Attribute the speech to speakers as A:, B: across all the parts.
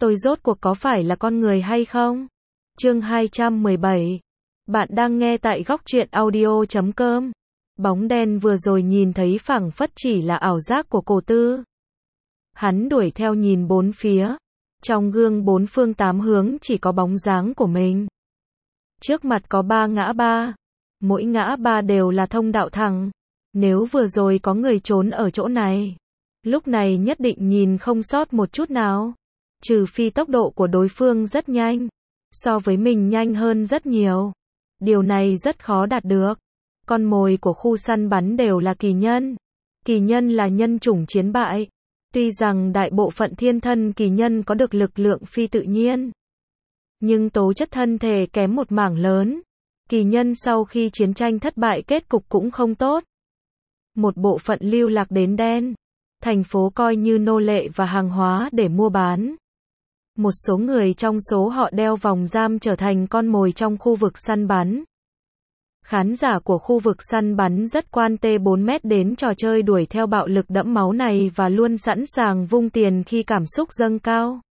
A: tôi rốt cuộc có phải là con người hay không? Chương 217. Bạn đang nghe tại góc truyện audio.com. Bóng đen vừa rồi nhìn thấy phảng phất chỉ là ảo giác của Cổ Tư. Hắn đuổi theo nhìn bốn phía. Trong gương bốn phương tám hướng chỉ có bóng dáng của mình. Trước mặt có 3 ngã ba. Mỗi ngã ba đều là thông đạo thẳng. Nếu vừa rồi có người trốn ở chỗ này, lúc này nhất định nhìn không sót một chút nào. Trừ phi tốc độ của đối phương rất nhanh, so với mình nhanh hơn rất nhiều. Điều này rất khó đạt được. Con mồi của khu săn bắn đều là kỳ nhân. Kỳ nhân là nhân chủng chiến bại. Tuy rằng đại bộ phận thiên thân kỳ nhân có được lực lượng phi tự nhiên, nhưng tố chất thân thể kém một mảng lớn. Kỳ nhân sau khi chiến tranh thất bại kết cục cũng không tốt. Một bộ phận lưu lạc đến đen thành phố coi như nô lệ và hàng hóa để mua bán. Một số người trong số họ đeo vòng giam trở thành con mồi trong khu vực săn bắn. Khán giả của khu vực săn bắn rất quan tâm 4 mét đến trò chơi đuổi theo bạo lực đẫm máu này và luôn sẵn sàng vung tiền khi cảm xúc dâng cao.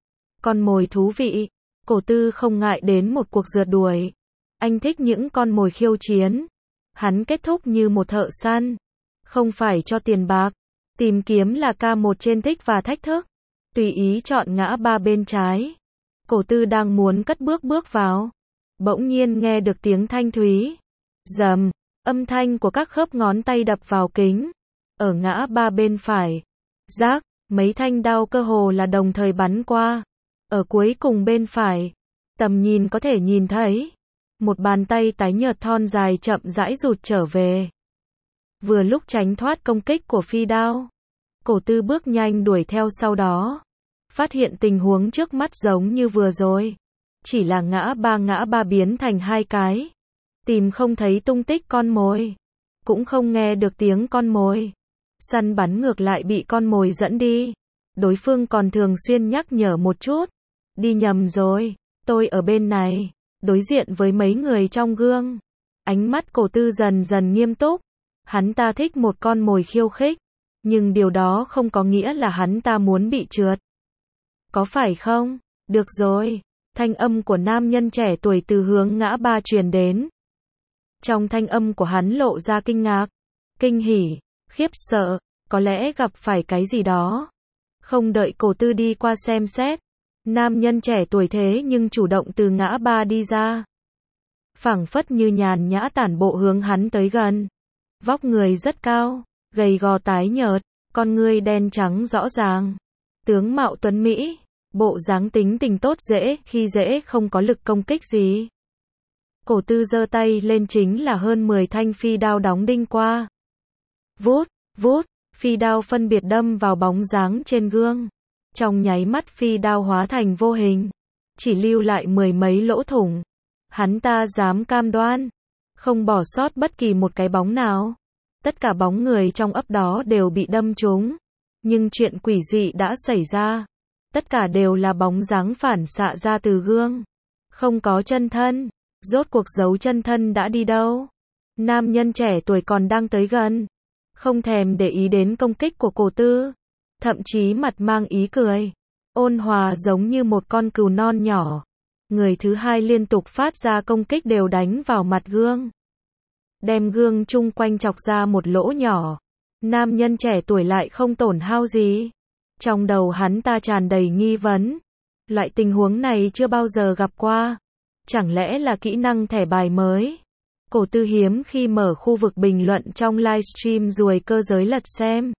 A: Con mồi thú vị. Cổ Tư không ngại đến một cuộc rượt đuổi. Anh thích những con mồi khiêu chiến. Hắn kết thúc như một thợ săn. Không phải cho tiền bạc. Tìm kiếm là K1 trên thích và thách thức. Tùy ý chọn ngã ba bên trái. Cổ Tư đang muốn cất bước vào. Bỗng nhiên nghe được tiếng thanh thúy. Rầm, âm thanh của các khớp ngón tay đập vào kính. Ở ngã ba bên phải. Rác, mấy thanh đao cơ hồ là đồng thời bắn qua. Ở cuối cùng bên phải. Tầm nhìn có thể nhìn thấy. Một bàn tay tái nhợt thon dài chậm rãi rụt trở về. Vừa lúc tránh thoát công kích của phi đao. Cổ Tư bước nhanh đuổi theo sau đó. Phát hiện tình huống trước mắt giống như vừa rồi. Chỉ là ngã ba biến thành 2 cái. Tìm không thấy tung tích con mồi. Cũng không nghe được tiếng con mồi. Săn bắn ngược lại bị con mồi dẫn đi. Đối phương còn thường xuyên nhắc nhở một chút. Đi nhầm rồi, tôi ở bên này. Đối diện với mấy người trong gương. Ánh mắt Cổ Tư dần dần nghiêm túc. Hắn ta thích một con mồi khiêu khích. Nhưng điều đó không có nghĩa là hắn ta muốn bị trượt. Có phải không? Được rồi. Thanh âm của nam nhân trẻ tuổi từ hướng ngã ba truyền đến. Trong thanh âm của hắn lộ ra kinh ngạc, kinh hỉ, khiếp sợ, có lẽ gặp phải cái gì đó. Không đợi Cổ Tư đi qua xem xét, nam nhân trẻ tuổi thế nhưng chủ động từ ngã ba đi ra. Phảng phất như nhàn nhã tản bộ hướng hắn tới gần. Vóc người rất cao, gầy gò tái nhợt, con ngươi đen trắng rõ ràng. Tướng mạo tuấn mỹ, bộ dáng tính tình tốt khi dễ không có lực công kích gì. Cổ Tư giơ tay lên chính là hơn 10 thanh phi đao đóng đinh qua. Vút, vút, phi đao phân biệt đâm vào bóng dáng trên gương. Trong nháy mắt phi đao hóa thành vô hình, chỉ lưu lại 10 mấy lỗ thủng. Hắn ta dám cam đoan, không bỏ sót bất kỳ một cái bóng nào. Tất cả bóng người trong ấp đó đều bị đâm trúng. Nhưng chuyện quỷ dị đã xảy ra. Tất cả đều là bóng dáng phản xạ ra từ gương. Không có chân thân. Rốt cuộc dấu chân thân đã đi đâu? Nam nhân trẻ tuổi còn đang tới gần. Không thèm để ý đến công kích của Cổ Tư. Thậm chí mặt mang ý cười. Ôn hòa giống như một con cừu non nhỏ. Người thứ hai liên tục phát ra công kích đều đánh vào mặt gương. Đem gương chung quanh chọc ra một lỗ nhỏ. Nam nhân trẻ tuổi lại không tổn hao gì. Trong đầu hắn ta tràn đầy nghi vấn. Loại tình huống này chưa bao giờ gặp qua. Chẳng lẽ là kỹ năng thẻ bài mới? Cổ Tư hiếm khi mở khu vực bình luận trong livestream ruồi cơ giới lật xem.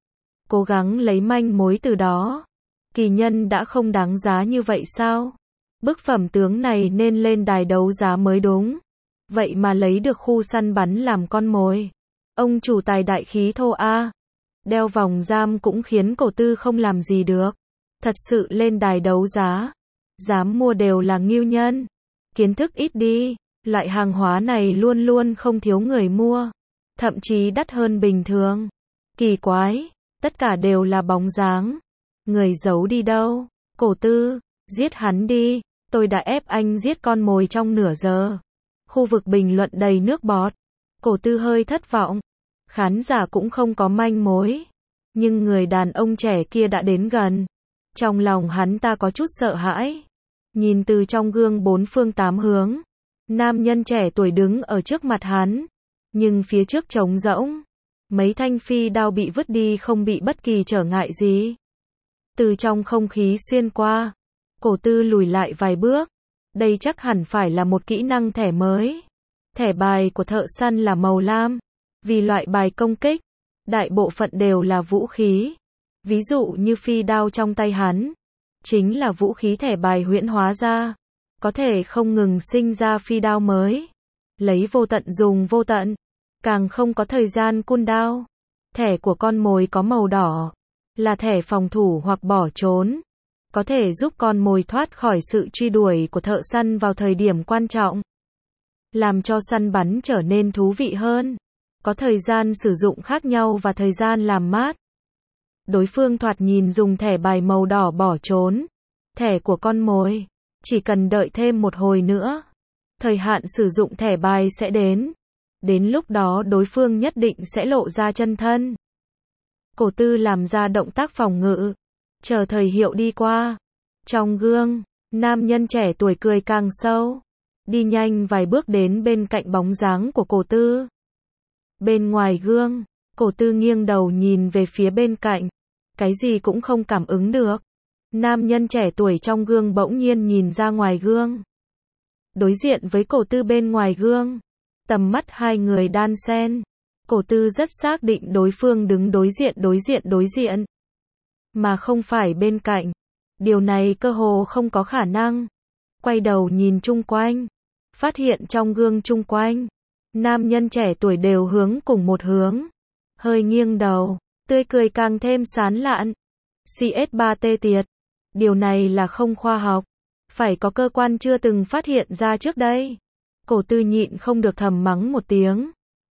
A: Cố gắng lấy manh mối từ đó. Kỳ nhân đã không đáng giá như vậy sao? Bức phẩm tướng này nên lên đài đấu giá mới đúng. Vậy mà lấy được khu săn bắn làm con mồi. Ông chủ tài đại khí thô a. Đeo vòng giam cũng khiến Cổ Tư không làm gì được. Thật sự lên đài đấu giá. Dám mua đều là ngưu nhân. Kiến thức ít đi. Loại hàng hóa này luôn luôn không thiếu người mua. Thậm chí đắt hơn bình thường. Kỳ quái. Tất cả đều là bóng dáng. Người giấu đi đâu? Cổ Tư, giết hắn đi. Tôi đã ép anh giết con mồi trong nửa giờ. Khu vực bình luận đầy nước bọt. Cổ Tư hơi thất vọng. Khán giả cũng không có manh mối. Nhưng người đàn ông trẻ kia đã đến gần. Trong lòng hắn ta có chút sợ hãi. Nhìn từ trong gương bốn phương tám hướng. Nam nhân trẻ tuổi đứng ở trước mặt hắn. Nhưng phía trước trống rỗng. Mấy thanh phi đao bị vứt đi không bị bất kỳ trở ngại gì. Từ trong không khí xuyên qua. Cổ Tư lùi lại vài bước. Đây chắc hẳn phải là một kỹ năng thẻ mới. Thẻ bài của thợ săn là màu lam. Vì loại bài công kích. Đại bộ phận đều là vũ khí. Ví dụ như phi đao trong tay hắn. Chính là vũ khí thẻ bài huyễn hóa ra. Có thể không ngừng sinh ra phi đao mới. Lấy vô tận dùng vô tận. Càng không có thời gian cooldown. Thẻ của con mồi có màu đỏ. Là thẻ phòng thủ hoặc bỏ trốn. Có thể giúp con mồi thoát khỏi sự truy đuổi của thợ săn vào thời điểm quan trọng. Làm cho săn bắn trở nên thú vị hơn. Có thời gian sử dụng khác nhau và thời gian làm mát. Đối phương thoạt nhìn dùng thẻ bài màu đỏ bỏ trốn. Thẻ của con mồi. Chỉ cần đợi thêm một hồi nữa. Thời hạn sử dụng thẻ bài sẽ đến. Đến lúc đó đối phương nhất định sẽ lộ ra chân thân. Cổ Tư làm ra động tác phòng ngự. Chờ thời hiệu đi qua. Trong gương, nam nhân trẻ tuổi cười càng sâu. Đi nhanh vài bước đến bên cạnh bóng dáng của Cổ Tư. Bên ngoài gương, Cổ Tư nghiêng đầu nhìn về phía bên cạnh. Cái gì cũng không cảm ứng được. Nam nhân trẻ tuổi trong gương bỗng nhiên nhìn ra ngoài gương. Đối diện với Cổ Tư bên ngoài gương. Tầm mắt hai người đan xen. Cổ Tư rất xác định đối phương đứng đối diện. Mà không phải bên cạnh. Điều này cơ hồ không có khả năng. Quay đầu nhìn chung quanh. Phát hiện trong gương chung quanh. Nam nhân trẻ tuổi đều hướng cùng một hướng. Hơi nghiêng đầu. Tươi cười càng thêm sán lạn. CS3T tiệt. Điều này là không khoa học. Phải có cơ quan chưa từng phát hiện ra trước đây. Cổ Tư nhịn không được thầm mắng một tiếng.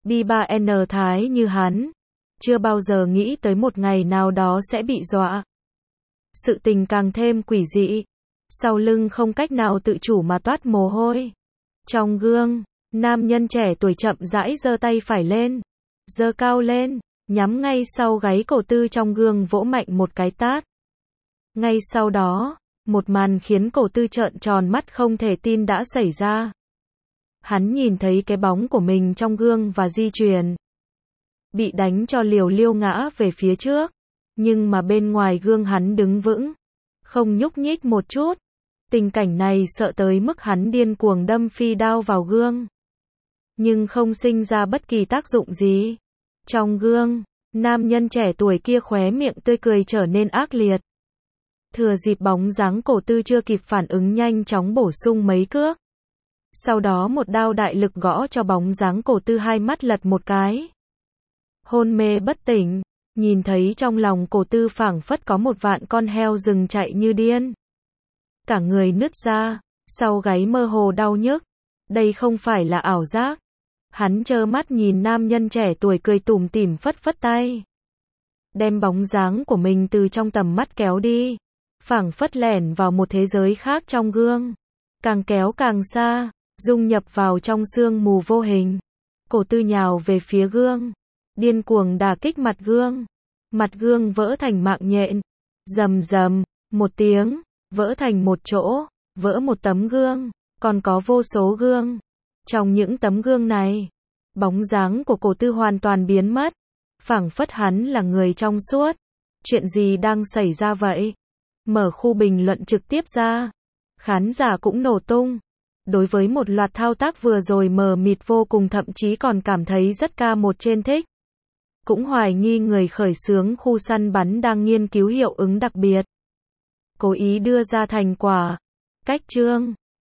A: B3N thái như hắn. Chưa bao giờ nghĩ tới một ngày nào đó sẽ bị dọa. Sự tình càng thêm quỷ dị. Sau lưng không cách nào tự chủ mà toát mồ hôi. Trong gương, nam nhân trẻ tuổi chậm rãi giơ tay phải lên. Giơ cao lên, nhắm ngay sau gáy Cổ Tư trong gương vỗ mạnh một cái tát. Ngay sau đó, một màn khiến Cổ Tư trợn tròn mắt không thể tin đã xảy ra. Hắn nhìn thấy cái bóng của mình trong gương và di chuyển. Bị đánh cho liều ngã về phía trước. Nhưng mà bên ngoài gương hắn đứng vững. Không nhúc nhích một chút. Tình cảnh này sợ tới mức hắn điên cuồng đâm phi đao vào gương. Nhưng không sinh ra bất kỳ tác dụng gì. Trong gương, nam nhân trẻ tuổi kia khóe miệng tươi cười trở nên ác liệt. Thừa dịp bóng dáng Cổ Tư chưa kịp phản ứng nhanh chóng bổ sung mấy cước. Sau đó một đao đại lực gõ cho bóng dáng Cổ Tư hai mắt lật một cái. Hôn mê bất tỉnh, nhìn thấy trong lòng Cổ Tư phảng phất có một vạn con heo rừng chạy như điên. Cả người nứt ra, sau gáy mơ hồ đau nhức. Đây không phải là ảo giác. Hắn trơ mắt nhìn nam nhân trẻ tuổi cười tủm tỉm phất phất tay. Đem bóng dáng của mình từ trong tầm mắt kéo đi. Phảng phất lẻn vào một thế giới khác trong gương. Càng kéo càng xa, dung nhập vào trong sương mù vô hình. Cổ Tư nhào về phía gương. Điên cuồng đả kích mặt gương. Mặt gương vỡ thành mạng nhện. Rầm rầm, một tiếng, vỡ thành một chỗ, vỡ một tấm gương. Còn có vô số gương. Trong những tấm gương này, bóng dáng của Cổ Tư hoàn toàn biến mất. Phảng phất hắn là người trong suốt. Chuyện gì đang xảy ra vậy? Mở khu bình luận trực tiếp ra. Khán giả cũng nổ tung. Đối với một loạt thao tác vừa rồi mờ mịt vô cùng, thậm chí còn cảm thấy rất K1 trên thích. Cũng hoài nghi người khởi xướng khu săn bắn đang nghiên cứu hiệu ứng đặc biệt. Cố ý đưa ra thành quả. Cách chương